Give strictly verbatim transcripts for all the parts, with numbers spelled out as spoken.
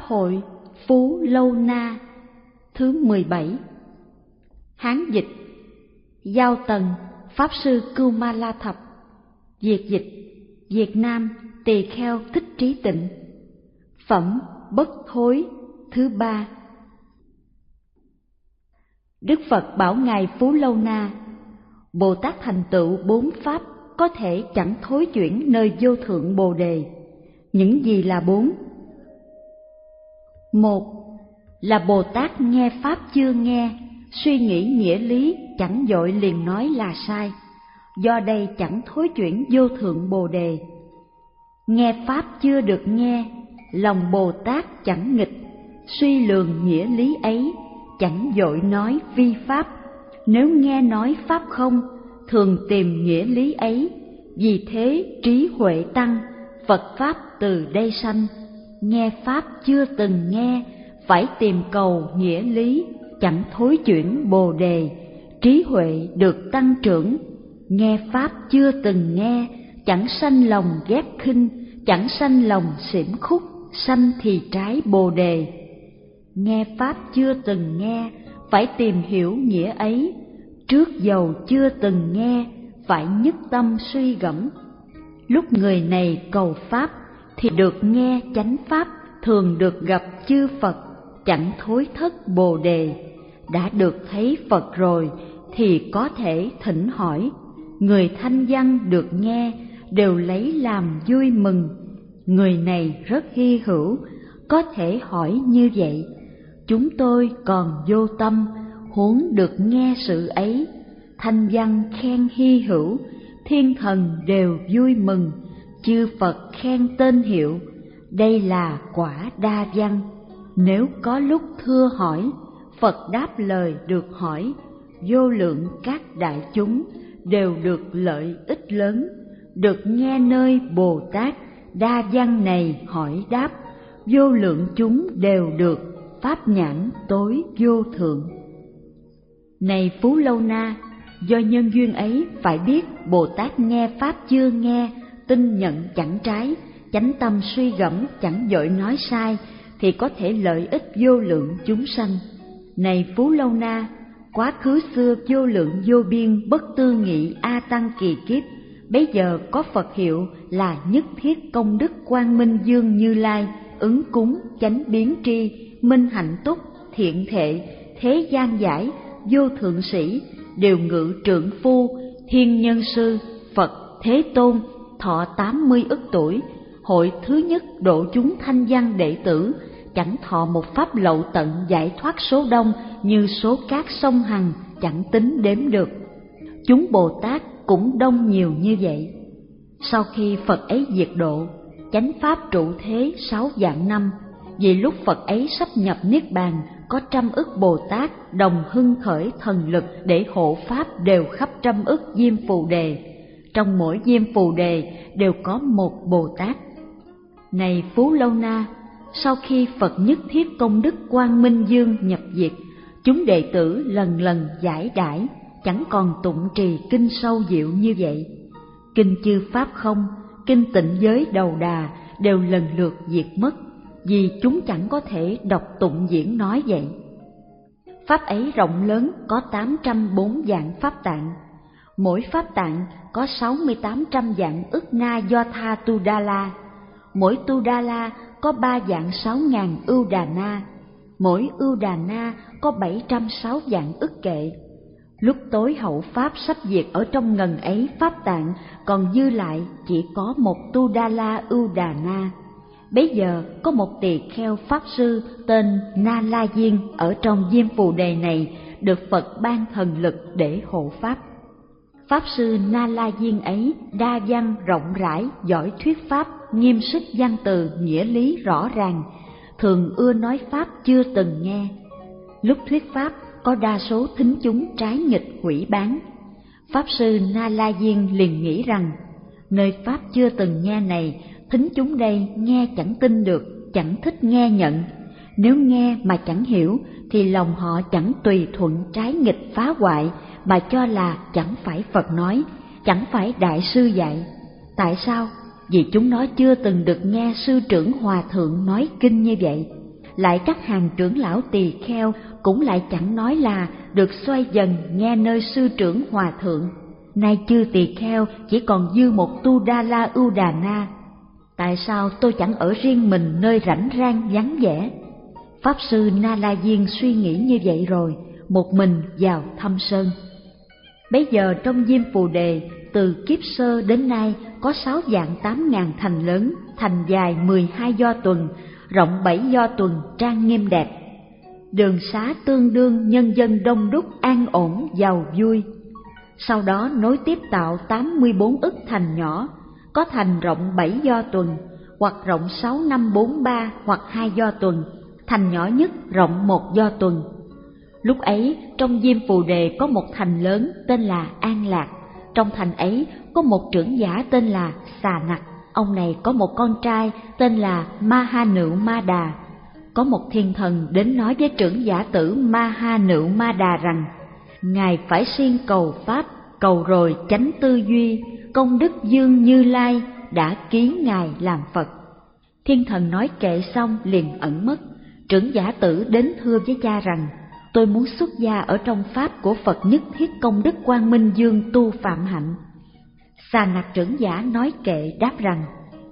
hội Phú Lâu Na thứ mười bảy. Hán dịch: Giao Tần, Pháp sư Cưu Ma La Thập. Việt dịch: Việt Nam, Tỳ Kheo Thích Trí Tịnh. Phẩm Bất Thối thứ ba. Đức Phật bảo ngài Phú Lâu Na: Bồ Tát thành tựu bốn pháp có thể chẳng thối chuyển nơi vô thượng Bồ Đề. Những gì là bốn? Một là Bồ Tát nghe pháp chưa nghe, suy nghĩ nghĩa lý chẳng vội liền nói là sai, do đây chẳng thối chuyển vô thượng Bồ Đề. Nghe pháp chưa được nghe, lòng Bồ Tát chẳng nghịch, suy lường nghĩa lý ấy, chẳng vội nói vi pháp. Nếu nghe nói pháp không, thường tìm nghĩa lý ấy, vì thế trí huệ tăng, Phật pháp từ đây sanh. Nghe pháp chưa từng nghe, phải tìm cầu nghĩa lý, chẳng thối chuyển Bồ Đề, trí huệ được tăng trưởng. Nghe pháp chưa từng nghe, chẳng sanh lòng ghét khinh, chẳng sanh lòng xỉm khúc, sanh thì trái Bồ Đề. Nghe pháp chưa từng nghe, phải tìm hiểu nghĩa ấy, trước dầu chưa từng nghe, phải nhất tâm suy gẫm. Lúc người này cầu pháp thì được nghe chánh pháp, thường được gặp chư Phật, chẳng thối thất Bồ Đề. Đã được thấy Phật rồi thì có thể thỉnh hỏi. Người thanh văn được nghe đều lấy làm vui mừng. Người này rất hy hữu, có thể hỏi như vậy. Chúng tôi còn vô tâm, huống được nghe sự ấy. Thanh văn khen hy hữu, thiên thần đều vui mừng, chư Phật khen tên hiệu. Đây là quả đa văn. Nếu có lúc thưa hỏi, Phật đáp lời được hỏi. Vô lượng các đại chúng đều được lợi ích lớn, được nghe nơi Bồ Tát đa văn này hỏi đáp. Vô lượng chúng đều được pháp nhãn tối vô thượng. Này Phú Lâu Na, do nhân duyên ấy phải biết Bồ Tát nghe pháp chưa nghe, tin nhận chẳng trái, chánh tâm suy gẫm chẳng vội nói sai, thì có thể lợi ích vô lượng chúng sanh. Này Phú Lâu Na, quá khứ xưa vô lượng vô biên bất tư nghị A Tăng kỳ kiếp, bấy giờ có Phật hiệu là Nhất Thiết Công Đức Quang Minh Dương Như Lai, ứng cúng chánh biến tri, minh hạnh túc, thiện thệ, thế gian giải, vô thượng sĩ, đều ngự trượng phu, thiên nhân sư, Phật Thế Tôn, thọ tám mươi ức tuổi. Hội thứ nhất độ chúng thanh văn đệ tử, chẳng thọ một pháp lậu tận giải thoát số đông, như số cát sông Hằng chẳng tính đếm được. Chúng Bồ Tát cũng đông nhiều như vậy. Sau khi Phật ấy diệt độ, chánh pháp trụ thế sáu vạn năm. Vì lúc Phật ấy sắp nhập niết bàn, có trăm ức Bồ Tát đồng hưng khởi thần lực để hộ pháp đều khắp trăm ức diêm phù đề. Trong mỗi diêm phù đề đều có một Bồ Tát. Này Phú Lâu Na, sau khi Phật Nhất Thiết Công Đức Quang Minh Dương nhập diệt, chúng đệ tử lần lần giải đãi, chẳng còn tụng trì kinh sâu diệu như vậy. Kinh chư pháp không, kinh tịnh giới đầu đà đều lần lượt diệt mất, vì chúng chẳng có thể đọc tụng diễn nói vậy. Pháp ấy rộng lớn, có tám trăm bốn vạn pháp tạng. Mỗi pháp tạng có sáu mươi tám trăm vạn ức na do tha tu đa la. Mỗi tu đa la có ba vạn sáu ngàn ưu đà na. Mỗi ưu đà na có bảy trăm sáu vạn ức kệ. Lúc tối hậu pháp sắp diệt, ở trong ngần ấy pháp tạng còn dư lại chỉ có một tu đa la ưu đà na. Bấy giờ có một tỳ kheo pháp sư tên Na La Diên ở trong diêm phù đề này, được Phật ban thần lực để hộ pháp. Pháp sư Na La Diên ấy đa văn rộng rãi, giỏi thuyết pháp, nghiêm sức văn từ, nghĩa lý rõ ràng, thường ưa nói pháp chưa từng nghe. Lúc thuyết pháp có đa số thính chúng trái nghịch hủy bán. Pháp sư Na La Diên liền nghĩ rằng, nơi pháp chưa từng nghe này, thính chúng đây nghe chẳng tin được, chẳng thích nghe nhận. Nếu nghe mà chẳng hiểu thì lòng họ chẳng tùy thuận trái nghịch phá hoại, mà cho là chẳng phải Phật nói, chẳng phải Đại sư dạy. Tại sao? Vì chúng nó chưa từng được nghe sư trưởng hòa thượng nói kinh như vậy. lại các hàng trưởng lão tỳ kheo cũng lại chẳng nói là được xoay dần nghe nơi sư trưởng hòa thượng. Nay chư tỳ kheo chỉ còn dư một Tu Đa La Ưu Đà Na. Tại sao tôi chẳng ở riêng mình nơi rảnh rang vắng vẻ? Pháp sư Na La Diên suy nghĩ như vậy rồi, một mình vào thăm sơn. Bấy giờ trong Diêm Phù Đề, từ kiếp sơ đến nay có sáu vạn tám ngàn thành lớn, thành dài mười hai do tuần, rộng bảy do tuần, trang nghiêm đẹp. Đường xá tương đương, nhân dân đông đúc, an ổn, giàu vui. Sau đó nối tiếp tạo tám mươi bốn ức thành nhỏ, có thành rộng bảy do tuần, hoặc rộng sáu năm bốn ba hoặc hai do tuần, thành nhỏ nhất rộng một do tuần. Lúc ấy trong Diêm Phù Đề có một thành lớn tên là An Lạc, trong thành ấy có một trưởng giả tên là Xà Nặc, ông này có một con trai tên là Ma Ha Nựu Ma Đà. Có một thiên thần đến nói với trưởng giả tử Ma Ha Nựu Ma Đà rằng: Ngài phải siêng cầu pháp, cầu rồi chánh tư duy, công đức dương Như Lai đã ký Ngài làm Phật. Thiên thần nói kệ xong liền ẩn mất. Trưởng giả tử đến thưa với cha rằng: Tôi muốn xuất gia ở trong pháp của Phật Nhất Thiết Công Đức Quang Minh Dương tu phạm hạnh. Xà Nặc trưởng giả nói kệ đáp rằng: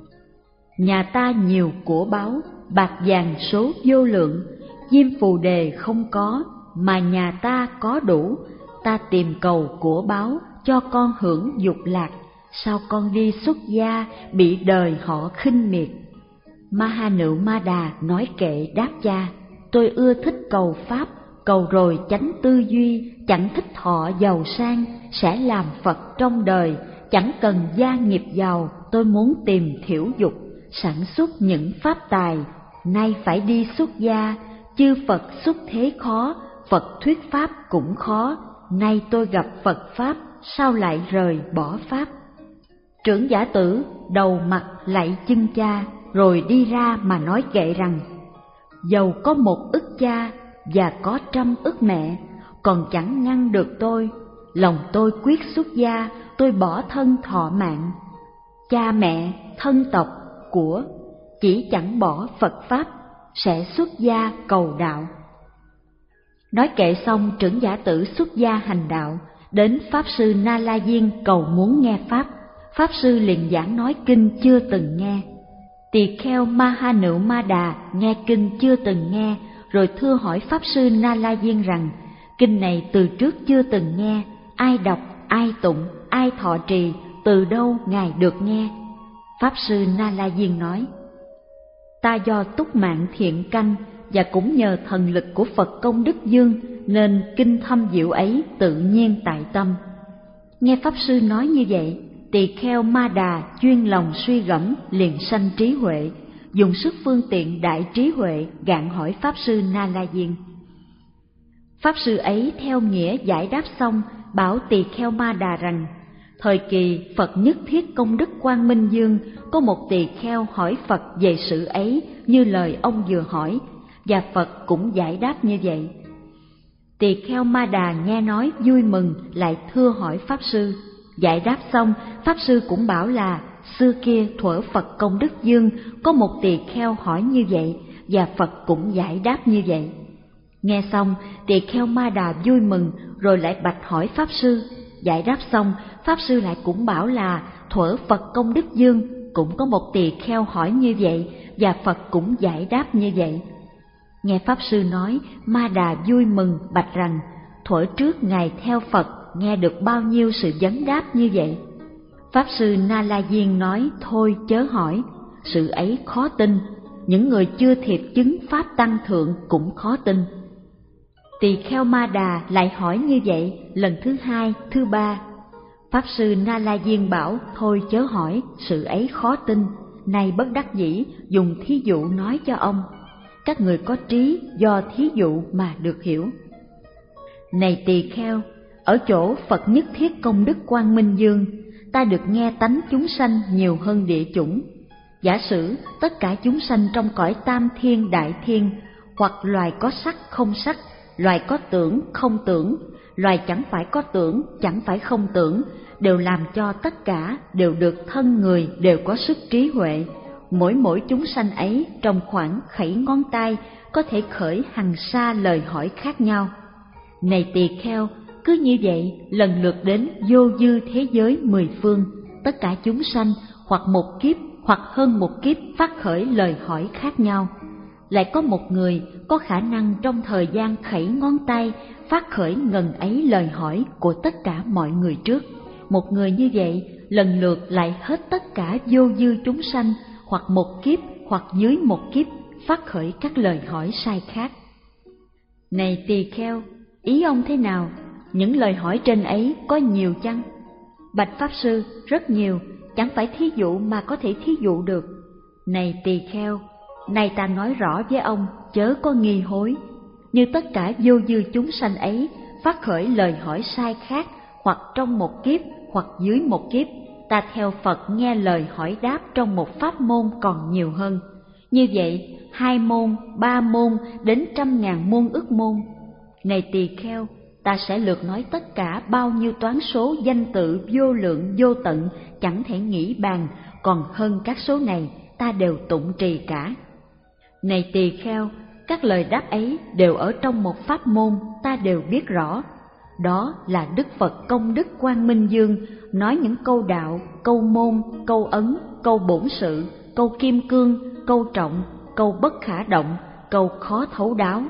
Nhà ta nhiều của báu, bạc vàng số vô lượng, Diêm Phù Đề không có, mà nhà ta có đủ. Ta tìm cầu của báu cho con hưởng dục lạc, sao con đi xuất gia bị đời họ khinh miệt? Ma Ha Nựu Ma Đà nói kệ đáp cha: Tôi ưa thích cầu pháp, cầu rồi chánh tư duy, chẳng thích thọ giàu sang, sẽ làm Phật trong đời, chẳng cần gia nghiệp giàu, tôi muốn tìm thiểu dục, sản xuất những pháp tài. Nay phải đi xuất gia, chư Phật xuất thế khó, Phật thuyết pháp cũng khó, nay tôi gặp Phật pháp, sao lại rời bỏ pháp? Trưởng giả tử đầu mặt lạy chân cha, rồi đi ra mà nói kệ rằng: Dầu có một ức cha và có trăm ức mẹ, còn chẳng ngăn được tôi. Lòng tôi quyết xuất gia, tôi bỏ thân thọ mạng. Cha mẹ, thân tộc, của, chỉ chẳng bỏ Phật pháp, sẽ xuất gia cầu đạo. Nói kệ xong, trưởng giả tử xuất gia hành đạo, đến Pháp sư Na La Diên cầu muốn nghe pháp. Pháp sư liền giảng nói kinh chưa từng nghe. Tỳ kheo Ma Ha Nựu Ma Đà nghe kinh chưa từng nghe, rồi thưa hỏi Pháp sư Na La Diên rằng: Kinh này từ trước chưa từng nghe, ai đọc, ai tụng, ai thọ trì, từ đâu Ngài được nghe? Pháp sư Na La Diên nói: Ta do túc mạng thiện căn và cũng nhờ thần lực của Phật Công Đức Dương nên kinh thâm diệu ấy tự nhiên tại tâm. Nghe Pháp sư nói như vậy, tỳ kheo Ma Đà chuyên lòng suy gẫm liền sanh trí huệ, dùng sức phương tiện đại trí huệ gạn hỏi Pháp sư Na La Diên. Pháp sư ấy theo nghĩa giải đáp xong, bảo tỳ kheo Ma Đà rằng: Thời kỳ Phật Nhất Thiết Công Đức Quang Minh Dương, có một tỳ kheo hỏi Phật về sự ấy như lời ông vừa hỏi, và Phật cũng giải đáp như vậy. Tỳ kheo Ma Đà nghe nói vui mừng, lại thưa hỏi Pháp sư. Giải đáp xong, Pháp sư cũng bảo là xưa kia thuở Phật Công Đức Dương có một tỳ kheo hỏi như vậy, và Phật cũng giải đáp như vậy. Nghe xong, tỳ kheo Ma Đà vui mừng, rồi lại bạch hỏi Pháp sư. Giải đáp xong, Pháp sư lại cũng bảo là thuở Phật Công Đức Dương cũng có một tỳ kheo hỏi như vậy, và Phật cũng giải đáp như vậy. Nghe Pháp sư nói, Ma Đà vui mừng bạch rằng: thuở trước Ngài theo Phật nghe được bao nhiêu sự vấn đáp như vậy? Pháp sư Na La Diên nói: thôi chớ hỏi, sự ấy khó tin, những người chưa thiệt chứng pháp tăng thượng cũng khó tin. Tỳ kheo Ma Đà lại hỏi như vậy lần thứ hai, thứ ba. Pháp sư Na La Diên bảo: thôi chớ hỏi, sự ấy khó tin, nay bất đắc dĩ dùng thí dụ nói cho ông. Các người có trí do thí dụ mà được hiểu. Này tỳ kheo, ở chỗ Phật Nhất Thiết Công Đức Quang Minh Dương, ta được nghe tánh chúng sanh nhiều hơn địa chủng. Giả sử tất cả chúng sanh trong cõi tam thiên đại thiên, hoặc loài có sắc không sắc, loài có tưởng không tưởng, loài chẳng phải có tưởng chẳng phải không tưởng, đều làm cho tất cả đều được thân người đều có sức trí huệ, mỗi mỗi chúng sanh ấy trong khoảng khẩy ngón tay có thể khởi hằng sa lời hỏi khác nhau. Này tỳ kheo, cứ như vậy lần lượt đến vô dư thế giới mười phương, tất cả chúng sanh hoặc một kiếp hoặc hơn một kiếp phát khởi lời hỏi khác nhau. Lại có một người có khả năng trong thời gian khẩy ngón tay phát khởi ngần ấy lời hỏi của tất cả mọi người trước. Một người như vậy lần lượt lại hết tất cả vô dư chúng sanh hoặc một kiếp hoặc dưới một kiếp phát khởi các lời hỏi sai khác. Này tỳ kheo, ý ông thế nào? Những lời hỏi trên ấy có nhiều chăng? Bạch Pháp Sư, rất nhiều, chẳng phải thí dụ mà có thể thí dụ được. Này tỳ kheo, này ta nói rõ với ông, chớ có nghi hối. Như tất cả vô dư chúng sanh ấy phát khởi lời hỏi sai khác, hoặc trong một kiếp hoặc dưới một kiếp, ta theo Phật nghe lời hỏi đáp trong một pháp môn còn nhiều hơn. Như vậy, hai môn, ba môn, đến trăm ngàn môn ức môn. Này tỳ kheo, ta sẽ lược nói tất cả bao nhiêu toán số danh tự vô lượng vô tận chẳng thể nghĩ bàn, còn hơn các số này ta đều tụng trì cả. Này tỳ kheo, các lời đáp ấy đều ở trong một pháp môn ta đều biết rõ. Đó là Đức Phật Công Đức Quang Minh Dương nói những câu đạo, câu môn, câu ấn, câu bổn sự, câu kim cương, câu trọng, câu bất khả động, câu khó thấu đáo.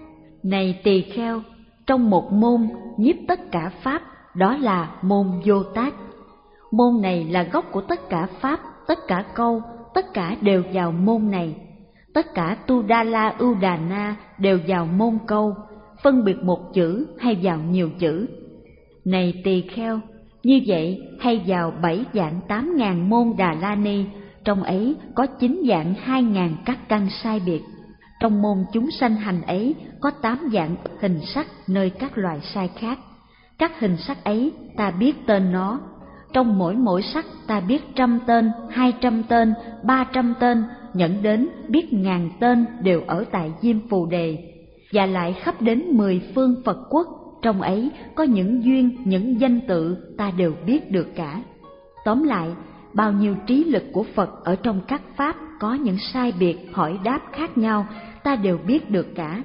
Này tỳ kheo, trong một môn nhiếp tất cả pháp, đó là môn Vô Tác. Môn này là gốc của tất cả pháp, tất cả câu, tất cả đều vào môn này. Tất cả Tu Đa La Ưu Đà Na đều vào môn câu, phân biệt một chữ hay vào nhiều chữ. Này tỳ kheo, như vậy hay vào bảy vạn tám ngàn môn Đà La Ni, trong ấy có chín vạn hai ngàn các căn sai biệt. Trong môn chúng sanh hành ấy có tám vạn hình sắc nơi các loài sai khác. Các hình sắc ấy ta biết tên nó. Trong mỗi mỗi sắc ta biết trăm tên, hai trăm tên, ba trăm tên, nhận đến biết ngàn tên đều ở tại Diêm Phù Đề. Và lại khắp đến mười phương Phật quốc, trong ấy có những duyên, những danh tự ta đều biết được cả. Tóm lại, bao nhiêu trí lực của Phật ở trong các pháp có những sai biệt hỏi đáp khác nhau, ta đều biết được cả.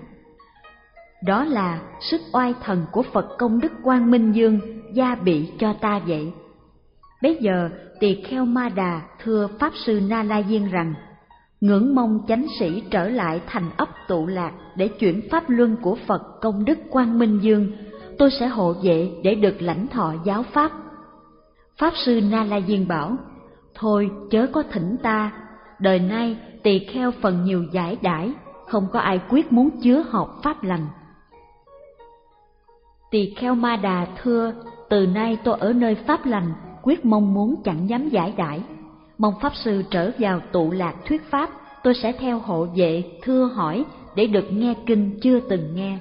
Đó là sức oai thần của Phật Công Đức Quang Minh Dương gia bị cho ta vậy. Bây giờ tỳ kheo Ma Đà thưa Pháp Sư Na La Diên rằng, ngưỡng mong chánh sĩ trở lại thành ấp Tụ Lạc để chuyển pháp luân của Phật Công Đức Quang Minh Dương, tôi sẽ hộ vệ để được lãnh thọ giáo pháp. Pháp Sư Na La Diên bảo, thôi chớ có thỉnh ta, đời nay tỳ kheo phần nhiều giải đãi, không có ai quyết muốn chứa học pháp lành. Tỳ kheo Ma Đà thưa, từ nay tôi ở nơi pháp lành, quyết mong muốn chẳng dám giải đãi. Mong Pháp Sư trở vào Tụ Lạc thuyết pháp, tôi sẽ theo hộ vệ thưa hỏi để được nghe kinh chưa từng nghe.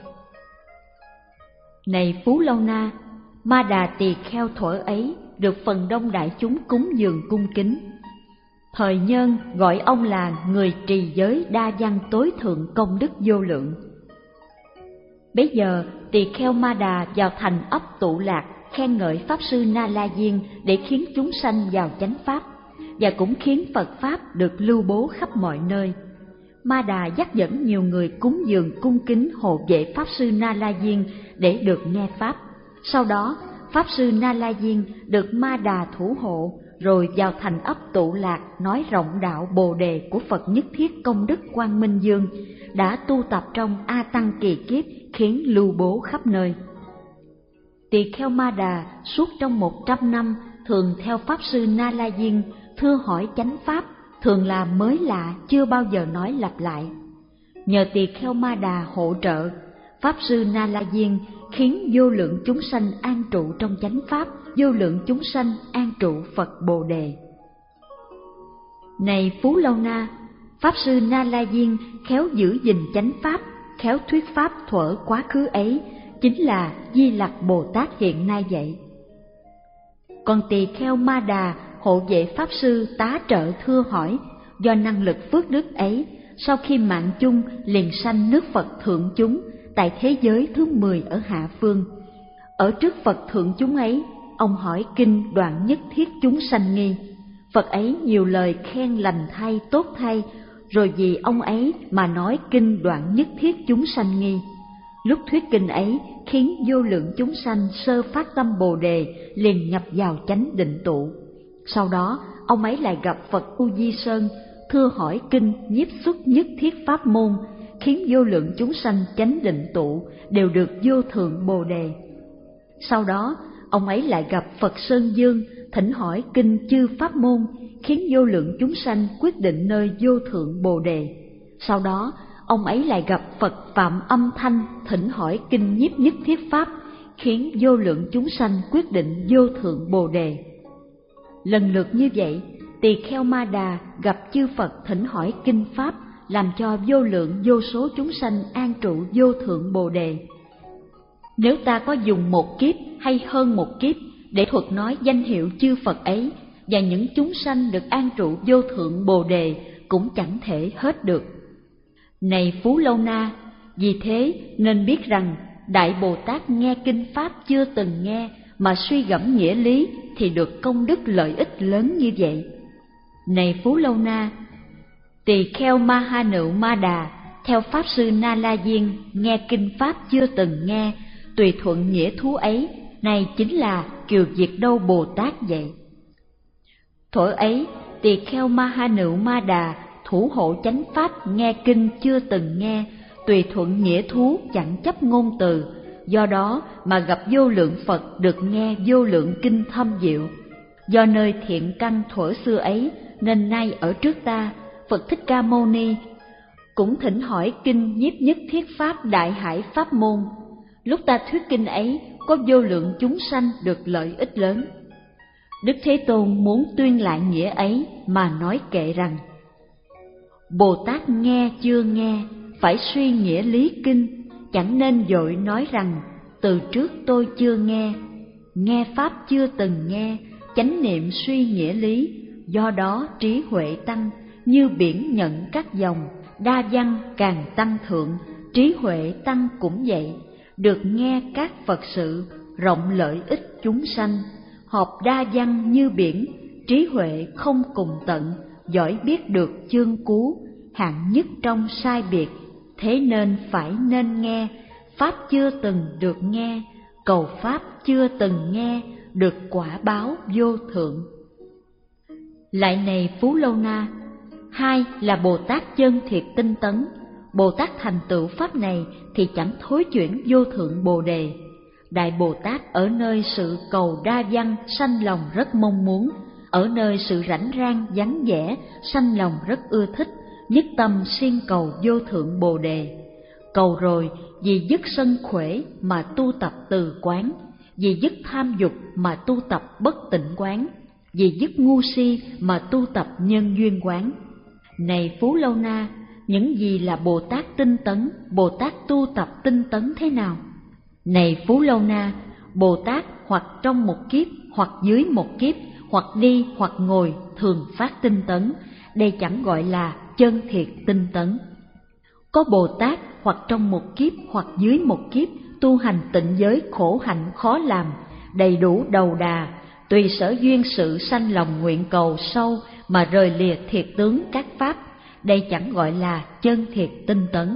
Này Phú Lâu Na, Ma Đà tỳ kheo thuở ấy được phần đông đại chúng cúng dường cung kính. Thời Nhân gọi ông là người trì giới đa văn tối thượng công đức vô lượng. Bấy giờ tỳ kheo Ma Đà vào thành ấp Tụ Lạc khen ngợi Pháp Sư Na La Diên để khiến chúng sanh vào chánh pháp, và cũng khiến Phật Pháp được lưu bố khắp mọi nơi. Ma Đà dắt dẫn nhiều người cúng dường cung kính hộ vệ Pháp Sư Na La Diên để được nghe Pháp. Sau đó, Pháp Sư Na La Diên được Ma Đà thủ hộ, rồi vào thành ấp Tụ Lạc nói rộng đạo Bồ Đề của Phật Nhất Thiết Công Đức Quang Minh Dương, đã tu tập trong A Tăng kỳ kiếp khiến lưu bố khắp nơi. Tỳ kheo Ma Đà suốt trong một trăm năm thường theo Pháp Sư Na La Diên thưa hỏi chánh pháp, thường là mới lạ chưa bao giờ nói lặp lại. Nhờ tỳ kheo Ma Đà hỗ trợ, Pháp Sư Na La Diên khiến vô lượng chúng sanh an trụ trong chánh pháp, vô lượng chúng sanh an trụ Phật Bồ Đề. Này Phú Lâu Na, Pháp Sư Na La Diên khéo giữ gìn chánh pháp, khéo thuyết pháp thuở quá khứ ấy, chính là Di Lặc Bồ Tát hiện nay vậy. Còn tỳ kheo Ma Đà hộ vệ Pháp Sư tá trợ thưa hỏi, do năng lực phước đức ấy, sau khi mạng chung liền sanh nước Phật thượng chúng tại thế giới thứ mười ở hạ phương. Ở trước Phật thượng chúng ấy, ông hỏi kinh đoạn nhất thiết chúng sanh nghi. Phật ấy nhiều lời khen lành thay, tốt thay, rồi vì ông ấy mà nói kinh đoạn nhất thiết chúng sanh nghi. Lúc thuyết kinh ấy khiến vô lượng chúng sanh sơ phát tâm Bồ đề liền nhập vào chánh định tụ. Sau đó ông ấy lại gặp Phật U Di Sơn, thưa hỏi kinh nhiếp xuất nhất thiết pháp môn, khiến vô lượng chúng sanh chánh định tụ đều được vô thượng Bồ đề. Sau đó ông ấy lại gặp Phật Sơn Dương, thỉnh hỏi kinh chư pháp môn, khiến vô lượng chúng sanh quyết định nơi vô thượng Bồ đề. Sau đó ông ấy lại gặp Phật Phạm Âm Thanh, thỉnh hỏi kinh nhiếp nhất thiết pháp, khiến vô lượng chúng sanh quyết định vô thượng Bồ đề. Lần lượt như vậy, Tỳ Kheo Ma Đà gặp chư Phật thỉnh hỏi kinh pháp, làm cho vô lượng vô số chúng sanh an trụ vô thượng Bồ đề. Nếu ta có dùng một kiếp hay hơn một kiếp để thuật nói danh hiệu chư Phật ấy và những chúng sanh được an trụ vô thượng Bồ đề, cũng chẳng thể hết được. Này Phú Lâu Na, vì thế nên biết rằng Đại Bồ Tát nghe kinh pháp chưa từng nghe mà suy gẫm nghĩa lý thì được công đức lợi ích lớn như vậy. Này Phú Lâu Na, Tỳ Kheo Ma Ha Nựu Ma Đà theo Pháp Sư Na La Diên nghe kinh pháp chưa từng nghe, tùy thuận nghĩa thú ấy, này chính là Kiều Diệt Đâu Bồ Tát vậy. Thuở ấy, Tỳ Kheo Ma Ha Nựu Ma Đà thủ hộ chánh pháp nghe kinh chưa từng nghe, tùy thuận nghĩa thú chẳng chấp ngôn từ, do đó mà gặp vô lượng Phật được nghe vô lượng kinh thâm diệu. Do nơi thiện căn thuở xưa ấy nên nay ở trước ta, Phật Thích Ca Mâu Ni cũng thỉnh hỏi kinh nhiếp nhất thiết pháp đại hải pháp môn. Lúc ta thuyết kinh ấy, có vô lượng chúng sanh được lợi ích lớn. Đức Thế Tôn muốn tuyên lại nghĩa ấy mà nói kệ rằng: Bồ Tát nghe chưa nghe, phải suy nghĩa lý kinh, chẳng nên vội nói rằng từ trước tôi chưa nghe. Nghe pháp chưa từng nghe, chánh niệm suy nghĩa lý, do đó trí huệ tăng, như biển nhận các dòng, đa văn càng tăng thượng, trí huệ tăng cũng vậy. Được nghe các Phật sự, rộng lợi ích chúng sanh, họp đa văn như biển, trí huệ không cùng tận, giỏi biết được chương cú, hạng nhất trong sai biệt. Thế nên phải nên nghe, pháp chưa từng được nghe, cầu pháp chưa từng nghe, được quả báo vô thượng. Lại này Phú Lâu Na, hai là Bồ Tát chân thiệt tinh tấn. Bồ Tát thành tựu pháp này thì chẳng thối chuyển vô thượng Bồ đề. Đại Bồ Tát ở nơi sự cầu đa văn sanh lòng rất mong muốn, ở nơi sự rảnh rang vắng vẻ sanh lòng rất ưa thích, nhất tâm siêng cầu vô thượng Bồ đề. Cầu rồi vì dứt sân khỏe mà tu tập từ quán, vì dứt tham dục mà tu tập bất tịnh quán, vì dứt ngu si mà tu tập nhân duyên quán. Này Phú Lâu Na, những gì là Bồ Tát tinh tấn, Bồ Tát tu tập tinh tấn thế nào? Này Phú Lâu Na, Bồ Tát hoặc trong một kiếp, hoặc dưới một kiếp, hoặc đi hoặc ngồi thường phát tinh tấn, đây chẳng gọi là chân thiệt tinh tấn. Có Bồ Tát hoặc trong một kiếp hoặc dưới một kiếp tu hành tịnh giới khổ hạnh khó làm, đầy đủ đầu đà, tùy sở duyên sự sanh lòng nguyện cầu sâu mà rời lìa thiệt tướng các pháp, đây chẳng gọi là chân thiệt tinh tấn.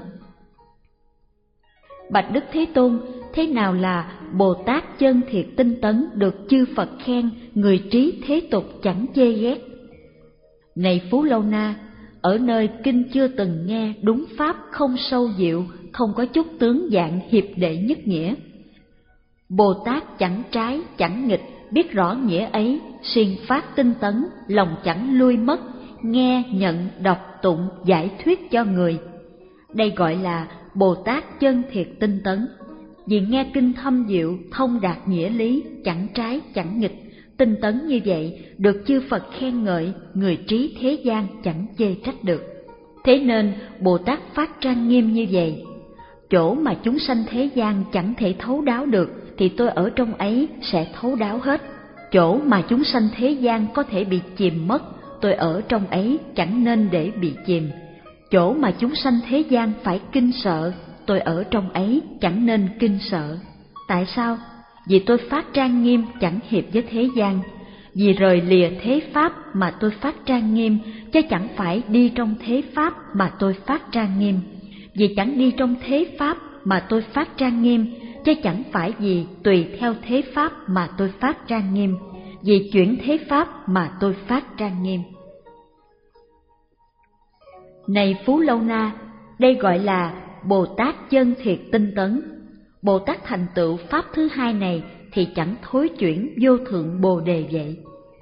Bạch Đức Thế Tôn, thế nào là Bồ Tát chân thiệt tinh tấn được chư Phật khen, người trí thế tục chẳng chê ghét? Này Phú Lâu Na, ở nơi kinh chưa từng nghe, đúng pháp không sâu diệu, không có chút tướng dạng hiệp đệ nhất nghĩa. Bồ Tát chẳng trái chẳng nghịch, biết rõ nghĩa ấy, siêng phát tinh tấn, lòng chẳng lui mất, nghe nhận đọc tụng giải thuyết cho người. Đây gọi là Bồ Tát chân thiệt tinh tấn. Vì nghe kinh thâm diệu, thông đạt nghĩa lý, chẳng trái chẳng nghịch, tinh tấn như vậy được chư Phật khen ngợi, người trí thế gian chẳng chê trách được. Thế nên Bồ Tát phát trang nghiêm như vậy. Chỗ mà chúng sanh thế gian chẳng thể thấu đáo được thì tôi ở trong ấy sẽ thấu đáo hết. Chỗ mà chúng sanh thế gian có thể bị chìm mất, tôi ở trong ấy chẳng nên để bị chìm. Chỗ mà chúng sanh thế gian phải kinh sợ, tôi ở trong ấy chẳng nên kinh sợ. Tại sao? Vì tôi phát trang nghiêm chẳng hiệp với thế gian. Vì rời lìa thế pháp mà tôi phát trang nghiêm, chứ chẳng phải đi trong thế pháp mà tôi phát trang nghiêm. Vì chẳng đi trong thế pháp mà tôi phát trang nghiêm, chứ chẳng phải vì tùy theo thế pháp mà tôi phát trang nghiêm. Vì chuyển thế pháp mà tôi phát trang nghiêm. Này Phú Lâu Na, đây gọi là Bồ Tát chân thiệt tinh tấn. Bồ Tát thành tựu pháp thứ hai này thì chẳng thối chuyển vô thượng Bồ Đề vậy.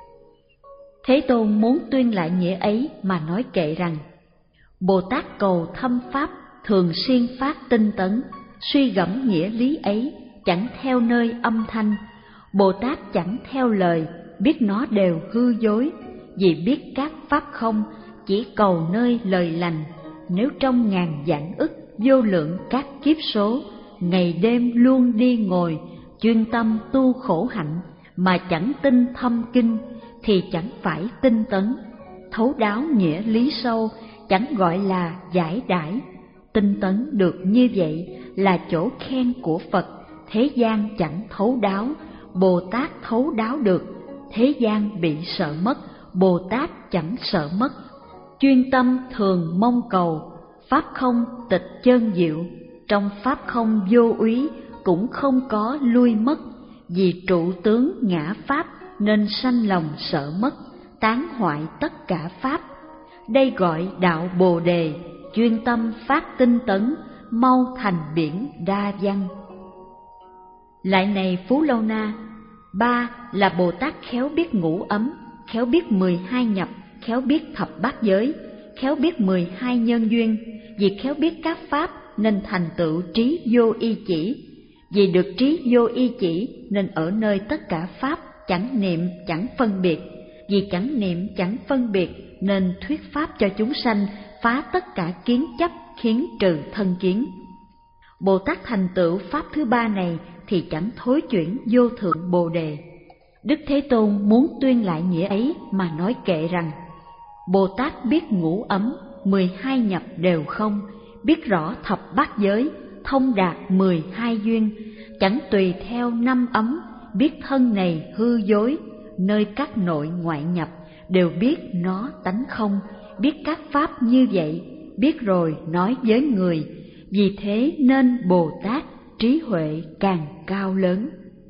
Thế Tôn muốn tuyên lại nghĩa ấy mà nói kệ rằng: Bồ Tát cầu thâm pháp, thường xuyên phát tinh tấn, suy gẫm nghĩa lý ấy, chẳng theo nơi âm thanh. Bồ Tát chẳng theo lời, biết nó đều hư dối, vì biết các pháp không, chỉ cầu nơi lời lành. Nếu trong ngàn vạn ức vô lượng các kiếp số, ngày đêm luôn đi ngồi, chuyên tâm tu khổ hạnh, mà chẳng tin thâm kinh, thì chẳng phải tinh tấn. Thấu đáo nghĩa lý sâu, chẳng gọi là giải đãi. Tinh tấn được như vậy là chỗ khen của Phật, thế gian chẳng thấu đáo. Bồ Tát thấu đáo được, thế gian bị sợ mất, Bồ Tát chẳng sợ mất. Chuyên tâm thường mong cầu, pháp không tịch chân diệu. Trong pháp không vô úy, cũng không có lui mất. Vì trụ tướng ngã pháp, nên sanh lòng sợ mất, tán hoại tất cả pháp. Đây gọi đạo Bồ Đề, chuyên tâm phát tinh tấn, mau thành biển đa văn. Lại này Phú Lâu Na, ba là Bồ Tát khéo biết ngũ ấm, khéo biết mười hai nhập, khéo biết thập bát giới, khéo biết mười hai nhân duyên. Vì khéo biết các pháp nên thành tựu trí vô y chỉ. Vì được trí vô y chỉ nên ở nơi tất cả pháp chẳng niệm chẳng phân biệt. Vì chẳng niệm chẳng phân biệt nên thuyết pháp cho chúng sanh, phá tất cả kiến chấp, khiến trừ thân kiến. Bồ Tát thành tựu pháp thứ ba này thì chẳng thối chuyển vô thượng Bồ Đề. Đức Thế Tôn muốn tuyên lại nghĩa ấy mà nói kệ rằng: Bồ Tát biết ngũ ấm, mười hai nhập đều không, biết rõ thập bát giới, thông đạt mười hai duyên, chẳng tùy theo năm ấm, biết thân này hư dối, nơi các nội ngoại nhập đều biết nó tánh không, biết các pháp như vậy, biết rồi nói với người. Vì thế nên Bồ Tát trí huệ càng cao lớn.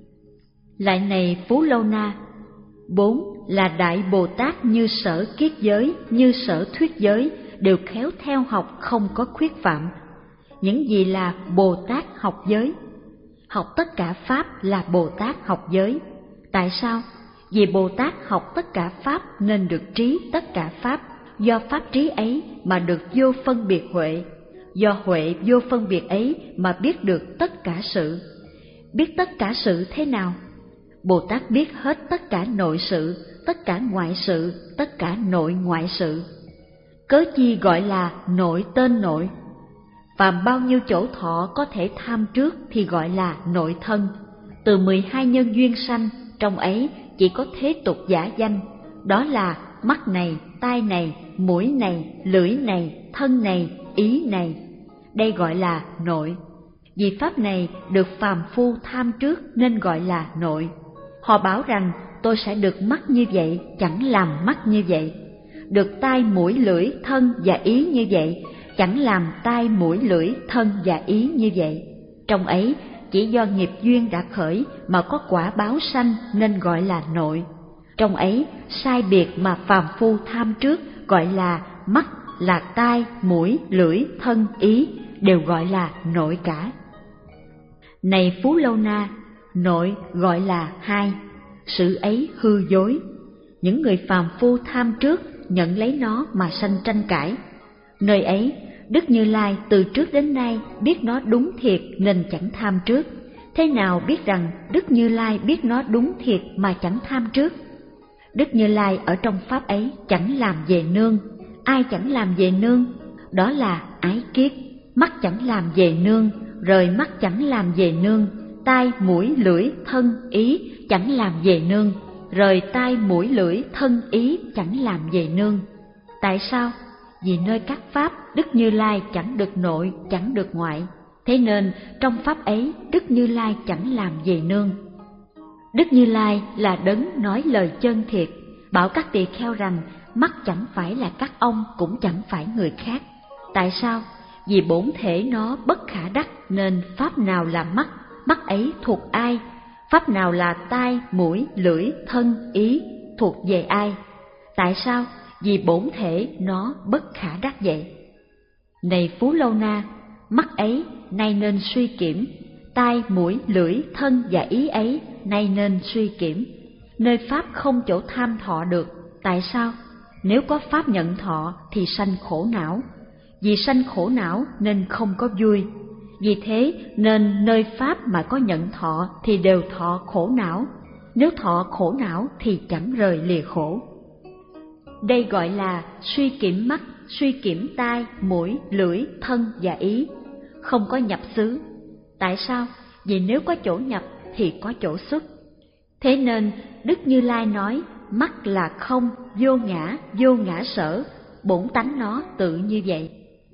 Lại này Phú Lâu Na, bốn là Đại Bồ Tát như sở kiết giới, như sở thuyết giới, đều khéo theo học không có khuyết phạm. Những gì là Bồ Tát học giới? Học tất cả pháp là Bồ Tát học giới. Tại sao? Vì Bồ Tát học tất cả pháp nên được trí tất cả pháp, do pháp trí ấy mà được vô phân biệt huệ, do huệ vô phân biệt ấy mà biết được tất cả sự. Biết tất cả sự thế nào? Bồ Tát biết hết tất cả nội sự, tất cả ngoại sự, tất cả nội ngoại sự. Cớ chi gọi là nội tên nội? Phàm bao nhiêu chỗ thọ có thể tham trước thì gọi là nội thân. Từ mười hai nhân duyên sanh, trong ấy chỉ có thế tục giả danh, đó là mắt này, tai này, mũi này, lưỡi này, thân này, ý này. Đây gọi là nội. Vì pháp này được phàm phu tham trước nên gọi là nội. Họ bảo rằng tôi sẽ được mắt như vậy, chẳng làm mắt như vậy. Được tai mũi lưỡi thân và ý như vậy, chẳng làm tai mũi lưỡi thân và ý như vậy. Trong ấy chỉ do nghiệp duyên đã khởi mà có quả báo sanh nên gọi là nội. Trong ấy sai biệt mà phàm phu tham trước gọi là mắt, là tai, mũi, lưỡi, thân, ý, đều gọi là nội cả. Này Phú Lâu Na, nội gọi là hai, sự ấy hư dối. Những người phàm phu tham trước nhận lấy nó mà sanh tranh cãi. Nơi ấy Đức Như Lai từ trước đến nay biết nó đúng thiệt nên chẳng tham trước. Thế nào biết rằng Đức Như Lai biết nó đúng thiệt mà chẳng tham trước? Đức Như Lai ở trong pháp ấy chẳng làm về nương. Ai chẳng làm về nương? Đó là ái kiết. Mắt chẳng làm về nương, rời mắt chẳng làm về nương. Tai, mũi, lưỡi, thân, ý chẳng làm về nương, rời tai, mũi, lưỡi, thân, ý chẳng làm về nương. Tại sao? Vì nơi các pháp Đức Như Lai chẳng được nội, chẳng được ngoại. Thế nên trong pháp ấy Đức Như Lai chẳng làm về nương. Đức Như Lai là đấng nói lời chân thiệt, bảo các tỳ kheo rằng mắt chẳng phải là các ông, cũng chẳng phải người khác. Tại sao? Vì bổn thể nó bất khả đắc, nên pháp nào là mắt, mắt ấy thuộc ai? Pháp nào là tai, mũi, lưỡi, thân, ý, thuộc về ai? Tại sao? Vì bổn thể nó bất khả đắc vậy. Này Phú Lâu Na, mắt ấy nay nên suy kiểm, tai, mũi, lưỡi, thân và ý ấy nay nên suy kiểm. Nơi pháp không chỗ tham thọ được. Tại sao? Nếu có pháp nhận thọ thì sanh khổ não. Vì sanh khổ não nên không có vui. Vì thế nên nơi pháp mà có nhận thọ thì đều thọ khổ não. Nếu thọ khổ não thì chẳng rời lìa khổ. Đây gọi là suy kiểm mắt, suy kiểm tai, mũi, lưỡi, thân và ý. Không có nhập xứ. Tại sao? Vì nếu có chỗ nhập thì có chỗ xuất. Thế nên Đức Như Lai nói mắt là không, vô ngã, vô ngã sở, bổn tánh nó tự như vậy.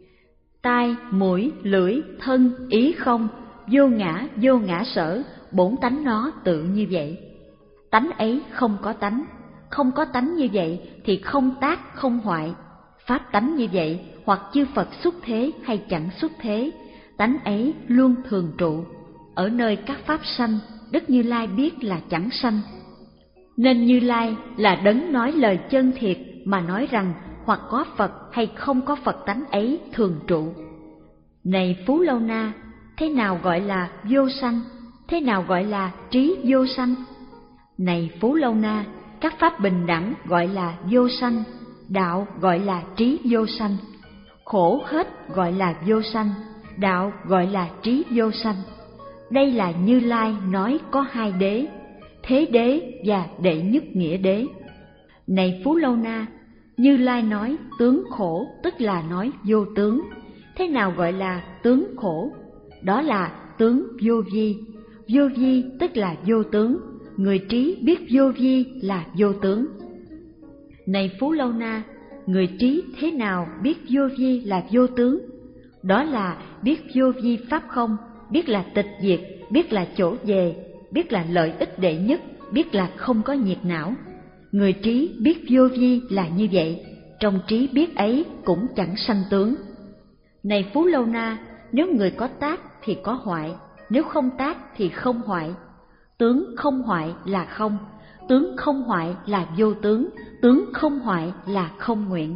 Tai, mũi, lưỡi, thân, ý không, vô ngã, vô ngã sở, bổn tánh nó tự như vậy. Tánh ấy không có tánh, không có tánh như vậy thì không tác, không hoại. Pháp tánh như vậy, hoặc chư Phật xuất thế hay chẳng xuất thế, tánh ấy luôn thường trụ. Ở nơi các pháp sanh, Đức Như Lai biết là chẳng sanh. Nên Như Lai là đấng nói lời chân thiệt mà nói rằng hoặc có Phật hay không có Phật tánh ấy thường trụ. Này Phú Lâu Na, thế nào gọi là vô sanh? Thế nào gọi là trí vô sanh? Này Phú Lâu Na, các pháp bình đẳng gọi là vô sanh, đạo gọi là trí vô sanh. Khổ hết gọi là vô sanh, đạo gọi là trí vô sanh. Đây là Như Lai nói có hai đế, thế đế và đệ nhất nghĩa đế. Này Phú Lâu Na, Như Lai nói tướng khổ tức là nói vô tướng. Thế nào gọi là tướng khổ? Đó là tướng vô vi. Vô vi tức là vô tướng, người trí biết vô vi là vô tướng. Này Phú Lâu Na, người trí thế nào biết vô vi là vô tướng? Đó là biết vô vi pháp không, biết là tịch diệt, biết là chỗ về, biết là lợi ích đệ nhất, biết là không có nhiệt não. Người trí biết vô vi là như vậy, trong trí biết ấy cũng chẳng sanh tướng. Này Phú Lâu Na, nếu người có tác thì có hoại, nếu không tác thì không hoại. Tướng không hoại là không, tướng không hoại là vô tướng, tướng không hoại là không nguyện.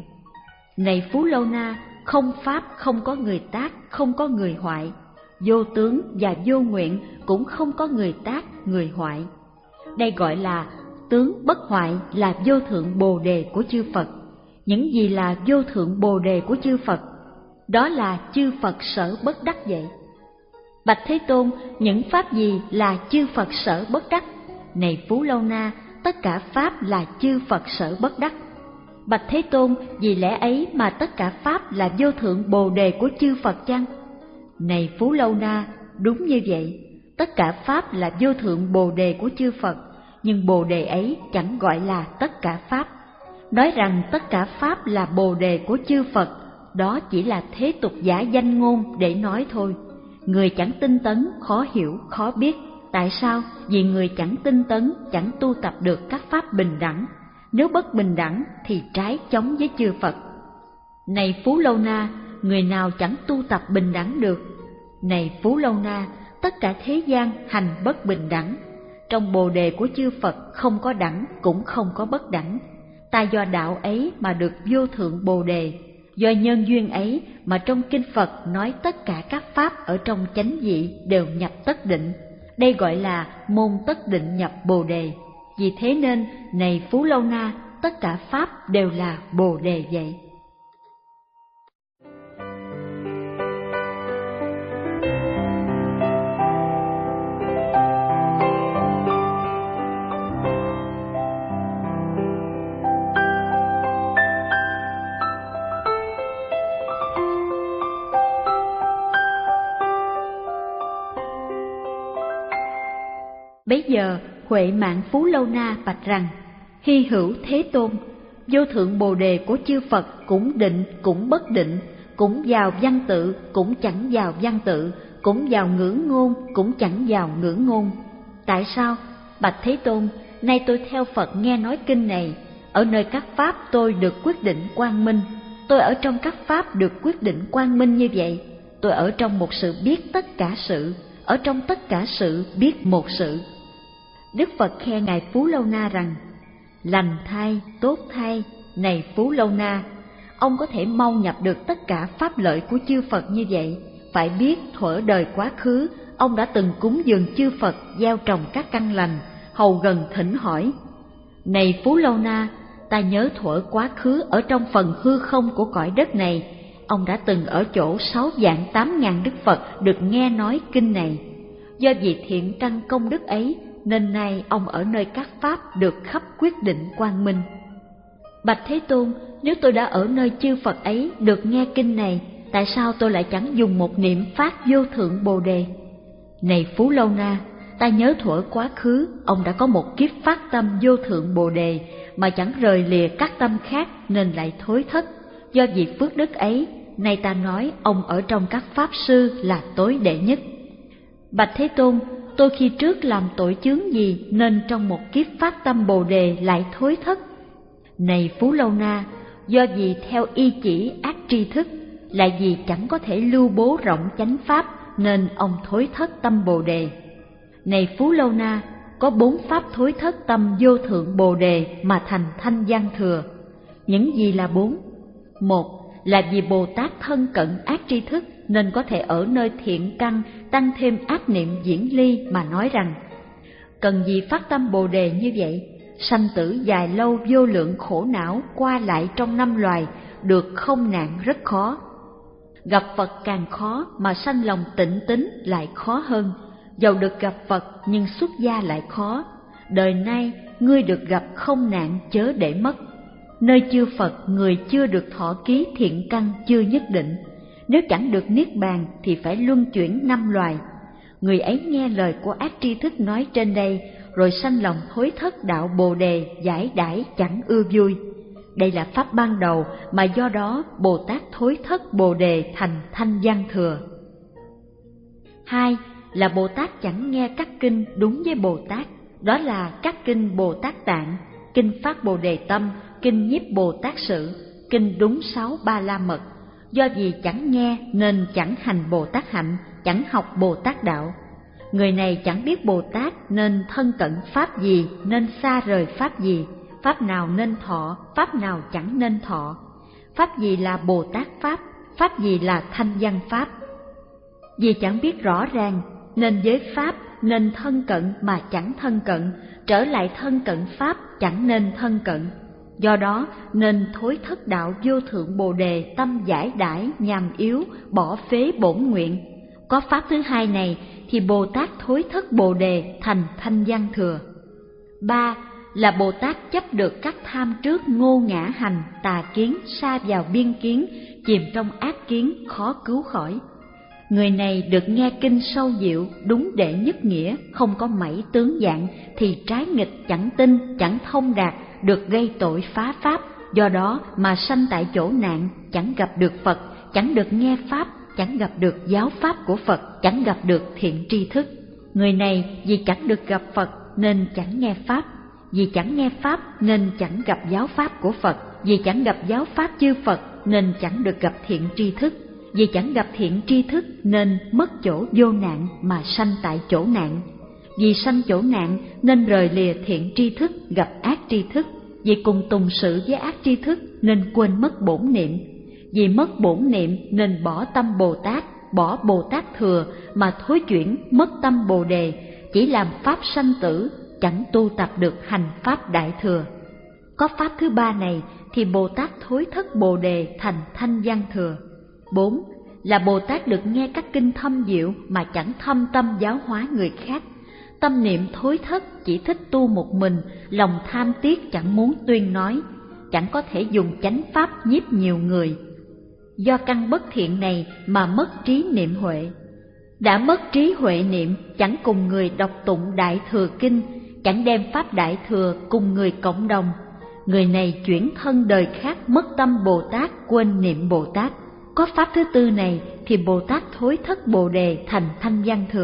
Này Phú Lâu Na, không pháp không có người tác, không có người hoại. Vô tướng và vô nguyện cũng không có người tác, người hoại. Đây gọi là tướng bất hoại là vô thượng bồ đề của chư Phật. Những gì là vô thượng bồ đề của chư Phật? Đó là chư Phật sở bất đắc vậy. Bạch Thế Tôn, những pháp gì là chư Phật sở bất đắc? Này Phú Lâu Na, tất cả pháp là chư Phật sở bất đắc. Bạch Thế Tôn, vì lẽ ấy mà tất cả pháp là vô thượng bồ đề của chư Phật chăng? Này Phú Lâu Na, đúng như vậy, tất cả pháp là vô thượng bồ đề của chư Phật, nhưng bồ đề ấy chẳng gọi là tất cả pháp. Nói rằng tất cả pháp là bồ đề của chư Phật, đó chỉ là thế tục giả danh ngôn để nói thôi. Người chẳng tinh tấn, khó hiểu, khó biết. Tại sao? Vì người chẳng tinh tấn, chẳng tu tập được các pháp bình đẳng. Nếu bất bình đẳng thì trái chống với chư Phật. Này Phú Lâu Na, người nào chẳng tu tập bình đẳng được? Này Phú Lâu Na, tất cả thế gian hành bất bình đẳng. Trong bồ đề của chư Phật không có đẳng cũng không có bất đẳng. Ta do đạo ấy mà được vô thượng bồ đề, do nhân duyên ấy mà trong kinh Phật nói tất cả các pháp ở trong chánh vị đều nhập tất định. Đây gọi là môn tất định nhập bồ đề. Vì thế nên, này Phú Lâu Na, tất cả pháp đều là bồ đề vậy. Bấy giờ Huệ Mạng Phú Lâu Na bạch rằng: Hy hữu Thế Tôn, vô thượng bồ đề của chư Phật cũng định cũng bất định, cũng vào văn tự cũng chẳng vào văn tự, cũng vào ngữ ngôn cũng chẳng vào ngữ ngôn. Tại sao? Bạch Thế Tôn, nay tôi theo Phật nghe nói kinh này, ở nơi các pháp tôi được quyết định quang minh. Tôi ở trong các pháp được quyết định quang minh như vậy. Tôi ở trong một sự biết tất cả sự, ở trong tất cả sự biết một sự. Đức Phật khen ngài Phú Lâu Na rằng: lành thay, tốt thay, này Phú Lâu Na, ông có thể mau nhập được tất cả pháp lợi của chư Phật như vậy. Phải biết thuở đời quá khứ, ông đã từng cúng dường chư Phật, gieo trồng các căn lành, hầu gần thỉnh hỏi: này Phú Lâu Na, ta nhớ thuở quá khứ ở trong phần hư không của cõi đất này, ông đã từng ở chỗ sáu vạn tám ngàn Đức Phật được nghe nói kinh này. Do vì thiện căn công đức ấy, nên nay ông ở nơi các pháp được khắp quyết định quang minh. Bạch Thế Tôn, nếu tôi đã ở nơi chư Phật ấy được nghe kinh này, tại sao tôi lại chẳng dùng một niệm phát vô thượng Bồ Đề? Này Phú Lâu Na, ta nhớ thuở quá khứ, ông đã có một kiếp phát tâm vô thượng Bồ Đề, mà chẳng rời lìa các tâm khác nên lại thối thất. Do vì phước đức ấy, nay ta nói ông ở trong các pháp sư là tối đệ nhất. Bạch Thế Tôn, tôi khi trước làm tội chướng gì nên trong một kiếp phát tâm Bồ Đề lại thối thất? Này Phú Lâu Na, do vì theo y chỉ ác tri thức, lại vì chẳng có thể lưu bố rộng chánh pháp nên ông thối thất tâm Bồ Đề. Này Phú Lâu Na, có bốn pháp thối thất tâm vô thượng Bồ Đề mà thành thanh văn thừa. Những gì là bốn? Một là vì Bồ Tát thân cận ác tri thức nên có thể ở nơi thiện căn tăng thêm ác niệm diễn ly mà nói rằng: cần gì phát tâm Bồ Đề như vậy? Sanh tử dài lâu vô lượng khổ não qua lại trong năm loài, được không nạn rất khó. Gặp Phật càng khó mà sanh lòng tịnh tín lại khó hơn. Dầu được gặp Phật nhưng xuất gia lại khó. Đời nay ngươi được gặp không nạn chớ để mất. Nơi chư Phật người chưa được thọ ký thiện căn chưa nhất định. Nếu chẳng được niết bàn thì phải luân chuyển năm loài. Người ấy nghe lời của ác tri thức nói trên đây, rồi sanh lòng thối thất đạo Bồ Đề, giải đãi chẳng ưa vui. Đây là pháp ban đầu mà do đó Bồ Tát thối thất Bồ Đề thành thanh văn thừa. Hai là Bồ Tát chẳng nghe các kinh đúng với Bồ Tát, đó là các kinh Bồ Tát Tạng, kinh Phát Bồ Đề Tâm, kinh Nhiếp Bồ Tát Sự, kinh đúng sáu Ba La Mật. Do vì chẳng nghe nên chẳng hành Bồ Tát hạnh, chẳng học Bồ Tát đạo. Người này chẳng biết Bồ Tát nên thân cận pháp gì, nên xa rời pháp gì, pháp nào nên thọ, pháp nào chẳng nên thọ, pháp gì là Bồ Tát pháp, pháp gì là thanh văn pháp. Vì chẳng biết rõ ràng nên với pháp nên thân cận mà chẳng thân cận, trở lại thân cận pháp chẳng nên thân cận. Do đó nên thối thất đạo vô thượng Bồ Đề, tâm giải đãi nhàm yếu, bỏ phế bổn nguyện. Có pháp thứ hai này thì Bồ Tát thối thất Bồ Đề thành thanh văn thừa. Ba là Bồ Tát chấp được các tham trước ngô ngã hành, tà kiến, sa vào biên kiến, chìm trong ác kiến, khó cứu khỏi. Người này được nghe kinh sâu diệu, đúng đệ nhất nghĩa, không có mảy tướng dạng, thì trái nghịch chẳng tin, chẳng thông đạt, được gây tội phá pháp. Do đó mà sanh tại chỗ nạn, chẳng gặp được Phật, chẳng được nghe pháp, chẳng gặp được giáo pháp của Phật, chẳng gặp được thiện tri thức. Người này vì chẳng được gặp Phật nên chẳng nghe pháp, vì chẳng nghe pháp nên chẳng gặp giáo pháp của Phật, vì chẳng gặp giáo pháp chư Phật nên chẳng được gặp thiện tri thức, vì chẳng gặp thiện tri thức nên mất chỗ vô nạn mà sanh tại chỗ nạn, vì sanh chỗ nạn nên rời lìa thiện tri thức gặp ác tri thức, vì cùng tùng sự với ác tri thức nên quên mất bổn niệm, vì mất bổn niệm nên bỏ tâm Bồ Tát, bỏ Bồ Tát thừa mà thối chuyển mất tâm Bồ Đề, chỉ làm pháp sanh tử, chẳng tu tập được hành pháp đại thừa. Có pháp thứ ba này thì Bồ Tát thối thất Bồ Đề thành thanh văn thừa. Bốn là Bồ Tát được nghe các kinh thâm diệu mà chẳng thâm tâm giáo hóa người khác. Tâm niệm thối thất, chỉ thích tu một mình, lòng tham tiếc chẳng muốn tuyên nói, chẳng có thể dùng chánh pháp nhiếp nhiều người. Do căn bất thiện này mà mất trí niệm huệ. Đã mất trí huệ niệm, chẳng cùng người đọc tụng Đại Thừa Kinh, chẳng đem pháp Đại Thừa cùng người cộng đồng. Người này chuyển thân đời khác, mất tâm Bồ Tát, quên niệm Bồ Tát. Có pháp thứ tư này thì Bồ Tát thối thất Bồ Đề thành thanh văn thừa.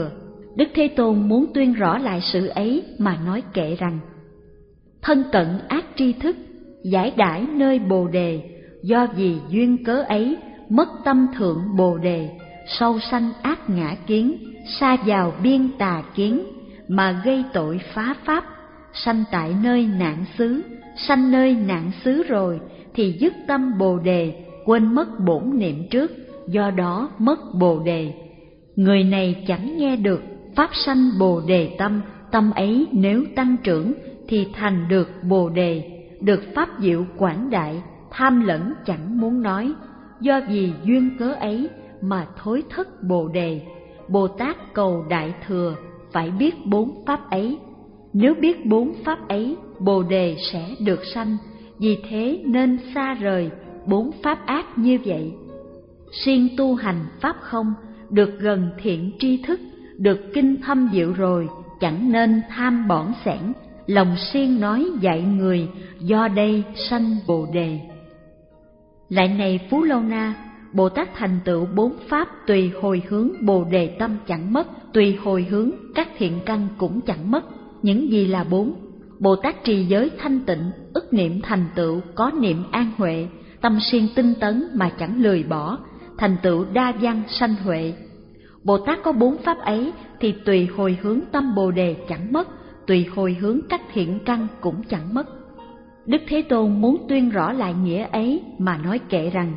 Đức Thế Tôn muốn tuyên rõ lại sự ấy mà nói kệ rằng: thân cận ác tri thức, giải đãi nơi Bồ đề, do vì duyên cớ ấy mất tâm thượng Bồ đề, sâu sanh ác ngã kiến, sa vào biên tà kiến, mà gây tội phá pháp, sanh tại nơi nạn xứ, sanh nơi nạn xứ rồi thì dứt tâm Bồ đề, quên mất bổn niệm trước, do đó mất Bồ đề. Người này chẳng nghe được pháp sanh Bồ đề tâm, tâm ấy nếu tăng trưởng thì thành được Bồ đề, được pháp diệu quảng đại, tham lẫn chẳng muốn nói, do vì duyên cớ ấy mà thối thất Bồ đề. Bồ Tát cầu Đại Thừa phải biết bốn pháp ấy, nếu biết bốn pháp ấy Bồ đề sẽ được sanh, vì thế nên xa rời bốn pháp ác như vậy. Siêng tu hành pháp không, được gần thiện tri thức, được kinh thâm diệu rồi, chẳng nên tham bỏn sẻn, lòng siêng nói dạy người, do đây sanh Bồ đề. Lại này Phú Lâu Na, Bồ Tát thành tựu bốn pháp tùy hồi hướng Bồ đề tâm chẳng mất, tùy hồi hướng các thiện căn cũng chẳng mất. Những gì là bốn? Bồ Tát trì giới thanh tịnh, ức niệm thành tựu có niệm an huệ, tâm siêng tinh tấn mà chẳng lười bỏ, thành tựu đa văn sanh huệ. Bồ Tát có bốn pháp ấy thì tùy hồi hướng tâm Bồ đề chẳng mất, tùy hồi hướng các thiện căn cũng chẳng mất. Đức Thế Tôn muốn tuyên rõ lại nghĩa ấy mà nói kệ rằng: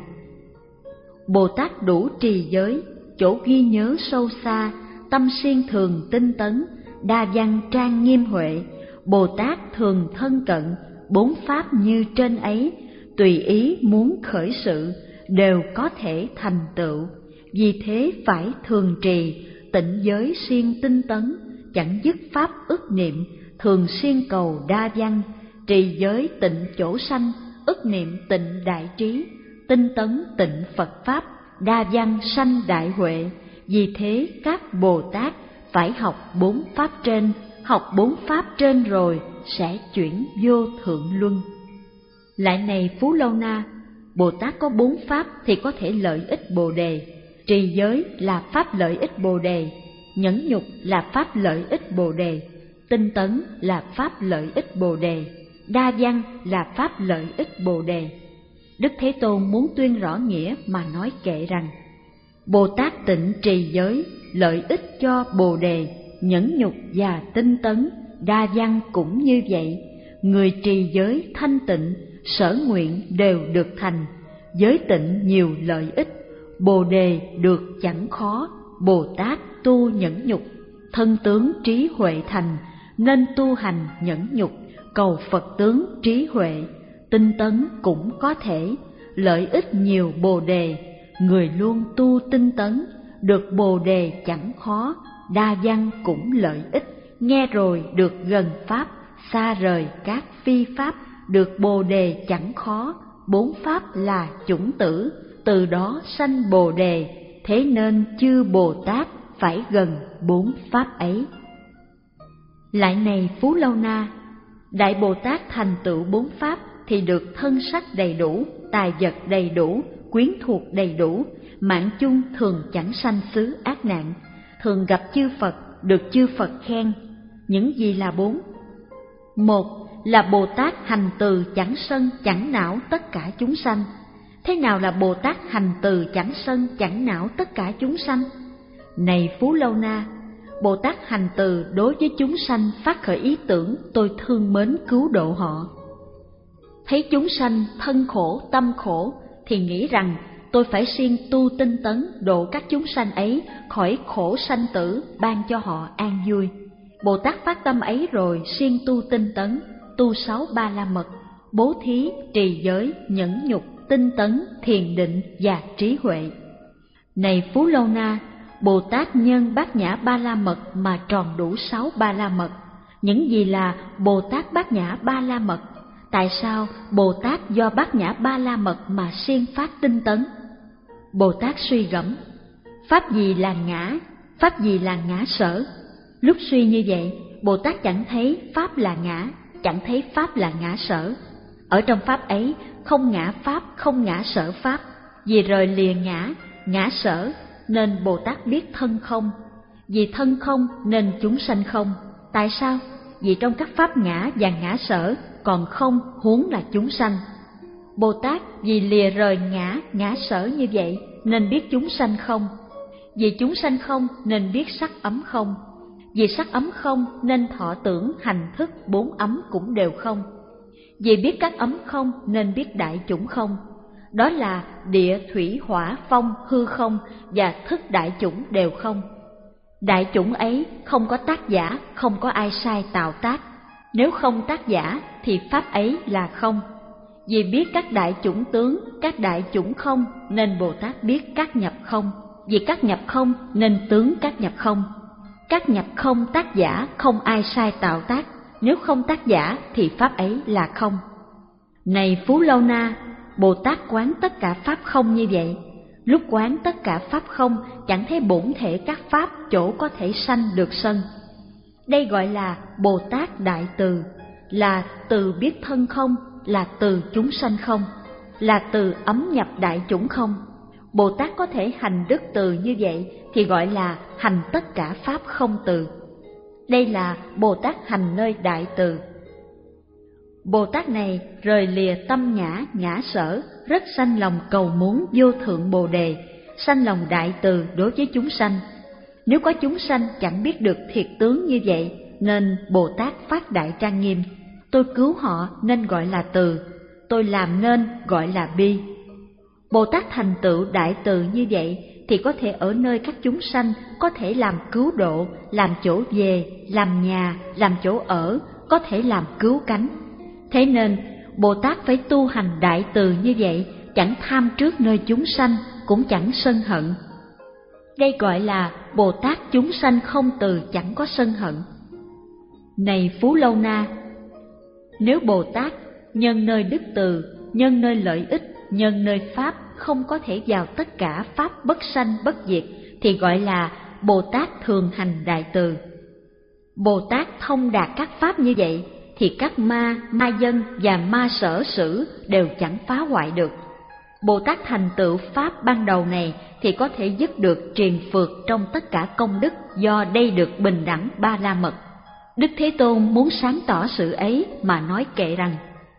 Bồ Tát đủ trì giới, chỗ ghi nhớ sâu xa, tâm siêng thường tinh tấn, đa văn trang nghiêm huệ. Bồ Tát thường thân cận bốn pháp như trên ấy, tùy ý muốn khởi sự đều có thể thành tựu. Vì thế phải thường trì tịnh giới siêng tinh tấn, chẳng dứt pháp ức niệm, thường siêng cầu đa văn. Trì giới tịnh chỗ sanh, ức niệm tịnh đại trí, tinh tấn tịnh Phật pháp, đa văn sanh đại huệ. Vì thế các Bồ Tát phải học bốn pháp trên, học bốn pháp trên rồi sẽ chuyển vô thượng luân. Lại này Phú Lâu Na, Bồ Tát có bốn pháp thì có thể lợi ích Bồ đề. Trì giới là pháp lợi ích Bồ đề, nhẫn nhục là pháp lợi ích Bồ đề, tinh tấn là pháp lợi ích Bồ đề, đa văn là pháp lợi ích Bồ đề. Đức Thế Tôn muốn tuyên rõ nghĩa mà nói kệ rằng: Bồ Tát tịnh trì giới, lợi ích cho Bồ đề, nhẫn nhục và tinh tấn, đa văn cũng như vậy. Người trì giới thanh tịnh, sở nguyện đều được thành. Giới tịnh nhiều lợi ích, Bồ đề được chẳng khó. Bồ Tát tu nhẫn nhục, thân tướng trí huệ thành, nên tu hành nhẫn nhục, cầu Phật tướng trí huệ. Tinh tấn cũng có thể, lợi ích nhiều Bồ đề. Người luôn tu tinh tấn, được Bồ đề chẳng khó. Đa văn cũng lợi ích, nghe rồi được gần pháp, xa rời các phi pháp, được Bồ đề chẳng khó. Bốn pháp là chủng tử, từ đó sanh Bồ đề. Thế nên chư Bồ Tát phải gần bốn pháp ấy. Lại này Phú Lâu Na, Đại Bồ Tát thành tựu bốn pháp thì được thân sắc đầy đủ, tài vật đầy đủ, quyến thuộc đầy đủ, mạng chung thường chẳng sanh xứ ác nạn, thường gặp chư Phật, được chư Phật khen. Những gì là bốn? Một là Bồ Tát hành từ chẳng sân chẳng não tất cả chúng sanh. Thế nào là Bồ Tát hành từ chẳng sân chẳng não tất cả chúng sanh? Này Phú Lâu Na, Bồ Tát hành từ đối với chúng sanh phát khởi ý tưởng tôi thương mến cứu độ họ. Thấy chúng sanh thân khổ tâm khổ thì nghĩ rằng tôi phải siêng tu tinh tấn độ các chúng sanh ấy khỏi khổ sanh tử, ban cho họ an vui. Bồ Tát phát tâm ấy rồi siêng tu tinh tấn, tu sáu ba la mật, bố thí, trì giới, nhẫn nhục, tinh tấn, thiền định và trí huệ. Này Phú Lâu Na, Bồ Tát nhân bát nhã ba la mật mà tròn đủ sáu ba la mật. Những gì là Bồ Tát bát nhã ba la mật? Tại sao Bồ Tát do bát nhã ba la mật mà siêng phát tinh tấn? Bồ Tát suy gẫm, pháp gì là ngã, pháp gì là ngã sở? Lúc suy như vậy, Bồ Tát chẳng thấy pháp là ngã, chẳng thấy pháp là ngã sở. Ở trong pháp ấy không ngã pháp, không ngã sở pháp. Vì rời lìa ngã, ngã sở nên Bồ Tát biết thân không. Vì thân không nên chúng sanh không. Tại sao? Vì trong các pháp ngã và ngã sở còn không, huống là chúng sanh. Bồ Tát vì lìa rời ngã, ngã sở như vậy nên biết chúng sanh không. Vì chúng sanh không nên biết sắc ấm không. Vì sắc ấm không nên thọ tưởng hành thức bốn ấm cũng đều không. Vì biết các ấm không nên biết đại chủng không. Đó là địa, thủy, hỏa, phong, hư không và thức đại chủng đều không. Đại chủng ấy không có tác giả, không có ai sai tạo tác. Nếu không tác giả thì pháp ấy là không. Vì biết các đại chủng tướng, các đại chủng không nên Bồ Tát biết các nhập không. Vì các nhập không nên tướng các nhập không. Các nhập không tác giả, không ai sai tạo tác. Nếu không tác giả thì pháp ấy là không. Này Phú Lâu Na, Bồ Tát quán tất cả pháp không như vậy. Lúc quán tất cả pháp không, chẳng thấy bổn thể các pháp chỗ có thể sanh được sân. Đây gọi là Bồ Tát Đại Từ, là từ biết thân không, là từ chúng sanh không, là từ ấm nhập đại chủng không. Bồ Tát có thể hành đức từ như vậy thì gọi là hành tất cả pháp không từ. Đây là Bồ Tát hành nơi đại từ. Bồ Tát này rời lìa tâm ngã, ngã sở, rất sanh lòng cầu muốn vô thượng Bồ Đề, sanh lòng đại từ đối với chúng sanh. Nếu có chúng sanh chẳng biết được thiệt tướng như vậy, nên Bồ Tát phát đại trang nghiêm. Tôi cứu họ nên gọi là từ, tôi làm nên gọi là bi. Bồ Tát thành tựu đại từ như vậy thì có thể ở nơi các chúng sanh, có thể làm cứu độ, làm chỗ về, làm nhà, làm chỗ ở, có thể làm cứu cánh. Thế nên Bồ Tát phải tu hành đại từ như vậy, chẳng tham trước nơi chúng sanh, cũng chẳng sân hận. Đây gọi là Bồ Tát chúng sanh không từ, chẳng có sân hận. Này Phú Lâu Na, nếu Bồ Tát nhân nơi đức từ, nhân nơi lợi ích, nhân nơi pháp không có thể vào tất cả pháp bất sanh bất diệt thì gọi là Bồ Tát thường hành đại từ. Bồ Tát thông đạt các pháp như vậy thì các ma, ma dân và ma sở sử đều chẳng phá hoại được. Bồ Tát thành tựu pháp ban đầu này thì có thể dứt được triền phượt trong tất cả công đức, do đây được bình đẳng ba la mật. Đức Thế Tôn muốn sáng tỏ sự ấy mà nói kệ rằng: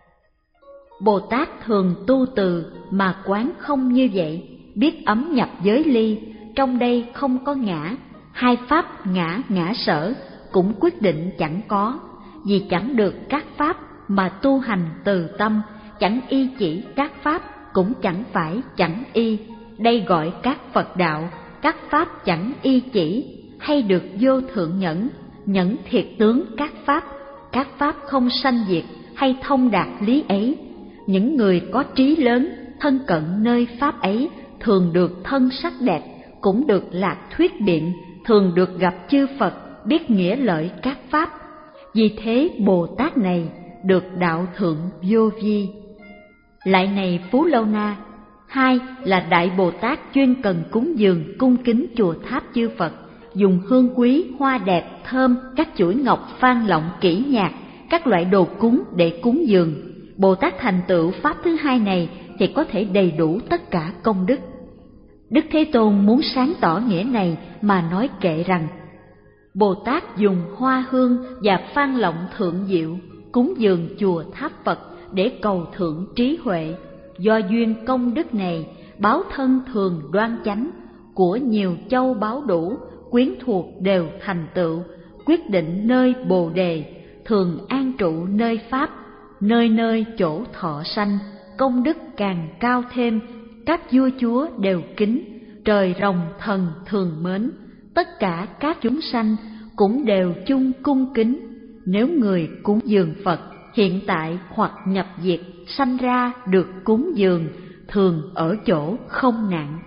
Bồ Tát thường tu từ mà quán không như vậy, biết ấm nhập giới ly, trong đây không có ngã, hai pháp ngã ngã sở cũng quyết định chẳng có, vì chẳng được các pháp mà tu hành từ tâm, chẳng y chỉ các pháp cũng chẳng phải chẳng y. Đây gọi các Phật đạo, các pháp chẳng y chỉ, hay được vô thượng nhẫn, nhẫn thiệt tướng các pháp, các pháp không sanh diệt, hay thông đạt lý ấy. Những người có trí lớn, thân cận nơi pháp ấy, thường được thân sắc đẹp, cũng được lạc thuyết biện, thường được gặp chư Phật, biết nghĩa lợi các pháp. Vì thế Bồ Tát này được đạo thượng vô vi. Lại này Phú Lâu Na, hai là Đại Bồ Tát chuyên cần cúng dường cung kính chùa tháp chư Phật, dùng hương quý, hoa đẹp, thơm, các chuỗi ngọc, phan lọng, kỹ nhạc, các loại đồ cúng để cúng dường. Bồ Tát thành tựu pháp thứ hai này thì có thể đầy đủ tất cả công đức. Đức Thế Tôn muốn sáng tỏ nghĩa này mà nói kệ rằng: Bồ Tát dùng hoa hương và phan lọng thượng diệu cúng dường chùa tháp Phật để cầu thượng trí huệ. Do duyên công đức này, báo thân thường đoan chánh, của nhiều châu báu đủ, quyến thuộc đều thành tựu, quyết định nơi Bồ Đề, thường an trụ nơi pháp, nơi nơi chỗ thọ sanh, công đức càng cao thêm, các vua chúa đều kính, trời rồng thần thường mến, tất cả các chúng sanh cũng đều chung cung kính. Nếu người cúng dường Phật, hiện tại hoặc nhập diệt, sanh ra được cúng dường, thường ở chỗ không nạn.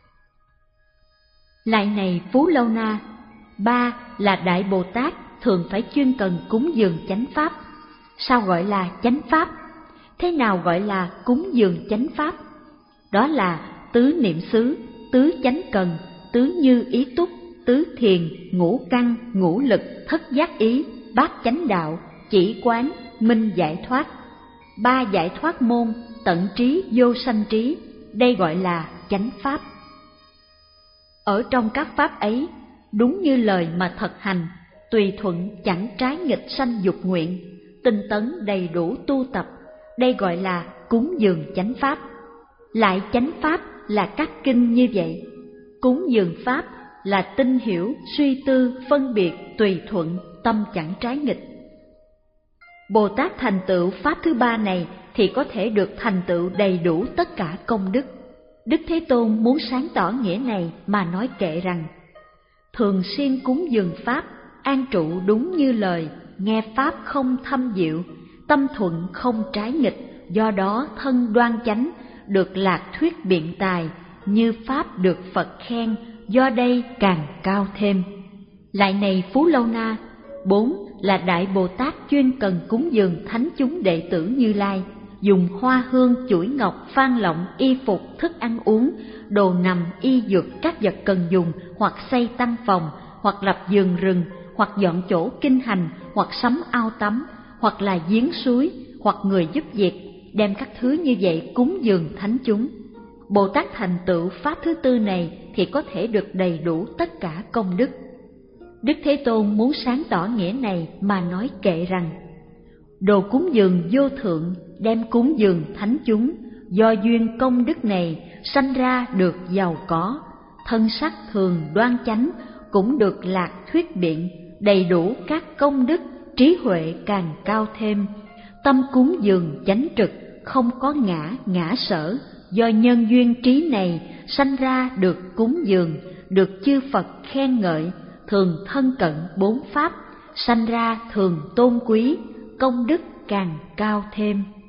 Lại này Phú Lâu Na, ba là Đại Bồ Tát thường phải chuyên cần cúng dường chánh pháp. Sao gọi là chánh pháp? Thế nào gọi là cúng dường chánh pháp? Đó là tứ niệm xứ, tứ chánh cần, tứ như ý túc, tứ thiền, ngũ căn, ngũ lực, thất giác ý, bát chánh đạo, chỉ quán, minh giải thoát. Ba giải thoát môn, tận trí vô sanh trí, đây gọi là chánh pháp. Ở trong các pháp ấy, đúng như lời mà thật hành, tùy thuận chẳng trái nghịch sanh dục nguyện, tinh tấn đầy đủ tu tập, đây gọi là cúng dường chánh pháp. Lại chánh pháp là các kinh như vậy. Cúng dường pháp là tinh hiểu, suy tư, phân biệt, tùy thuận, tâm chẳng trái nghịch. Bồ Tát thành tựu pháp thứ ba này thì có thể được thành tựu đầy đủ tất cả công đức. Đức Thế Tôn muốn sáng tỏ nghĩa này mà nói kệ rằng: thường xuyên cúng dường pháp, an trụ đúng như lời, nghe pháp không thâm diệu, tâm thuận không trái nghịch, do đó thân đoan chánh, được lạc thuyết biện tài, như pháp được Phật khen, do đây càng cao thêm. Lại này Phú Lâu Na, bốn là Đại Bồ Tát chuyên cần cúng dường thánh chúng đệ tử Như Lai, dùng hoa hương, chuỗi ngọc, phan lọng, y phục, thức ăn uống, đồ nằm, y dược, các vật cần dùng, hoặc xây tăng phòng, hoặc lập vườn rừng, hoặc dọn chỗ kinh hành, hoặc sắm ao tắm, hoặc là giếng suối, hoặc người giúp việc, đem các thứ như vậy cúng dường thánh chúng. Bồ Tát thành tựu pháp thứ tư này thì có thể được đầy đủ tất cả công đức. Đức Thế Tôn muốn sáng tỏ nghĩa này mà nói kệ rằng: đồ cúng dường vô thượng, đem cúng dường thánh chúng, do duyên công đức này sanh ra được giàu có, thân sắc thường đoan chánh, cũng được lạc thuyết biện, đầy đủ các công đức, trí huệ càng cao thêm, tâm cúng dường chánh trực, không có ngã ngã sở, do nhân duyên trí này sanh ra được cúng dường, được chư Phật khen ngợi, thường thân cận bốn pháp, sanh ra thường tôn quý, công đức càng cao thêm.